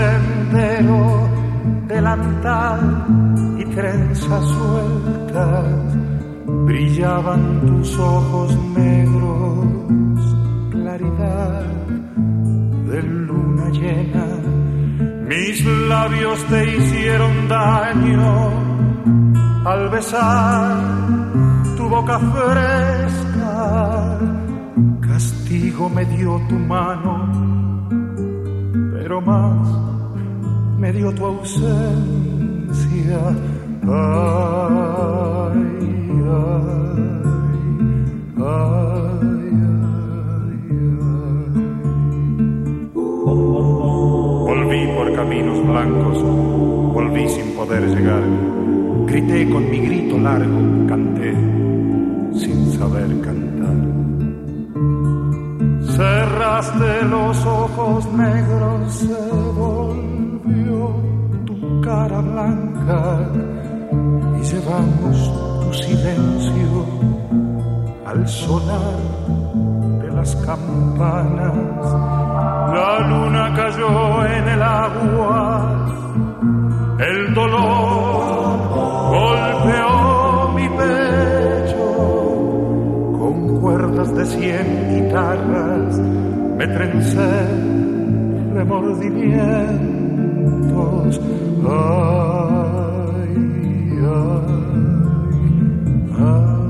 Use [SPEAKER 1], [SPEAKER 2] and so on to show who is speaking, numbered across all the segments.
[SPEAKER 1] sendero, delantal y trenzas sueltas, brillaban tus ojos negros, claridad de luna llena. Mis labios te hicieron daño al besar tu boca fresca. Castigo me dio tu mano, pero más me dio tu ausencia. Ay, ay, ay, volví por caminos blancos, volví sin poder llegar. Grité con mi grito largo, canté sin saber cantar. Cerraste los ojos negros, se volvió tu cara blanca y llevamos tu silencio al sonar de las campanas. La luna cayó en el agua, el dolor golpeó mi pecho. Con cuerdas de 100 guitarras me trencé remordimientos. Ay, ay,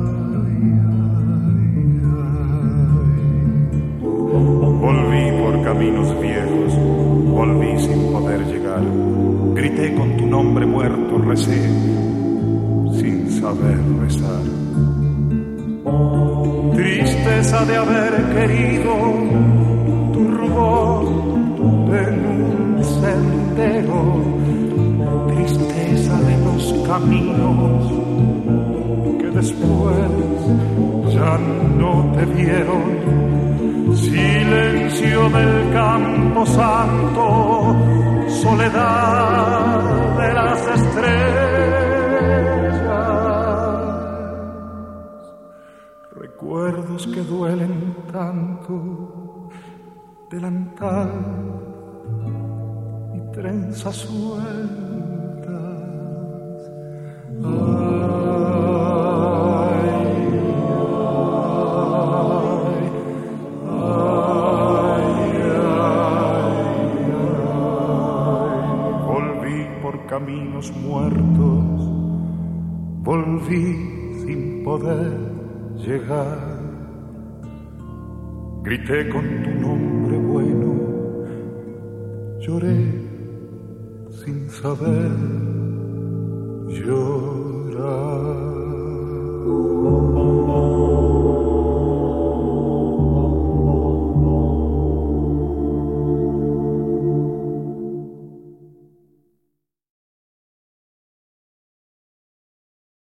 [SPEAKER 1] ay. Volví por caminos viejos, volví sin poder llegar. Grité con tu nombre muerto, recé sin saber rezar. Tristeza de haber querido tu rubor en un sendero, tristeza de los caminos que después ya no te vieron. Silencio del campo santo, soledad de las estrellas, recuerdos que duelen tanto, delantal y trenzas sueltas. Caminos muertos, volví sin poder llegar. Grité con tu nombre bueno, lloré sin saber llorar.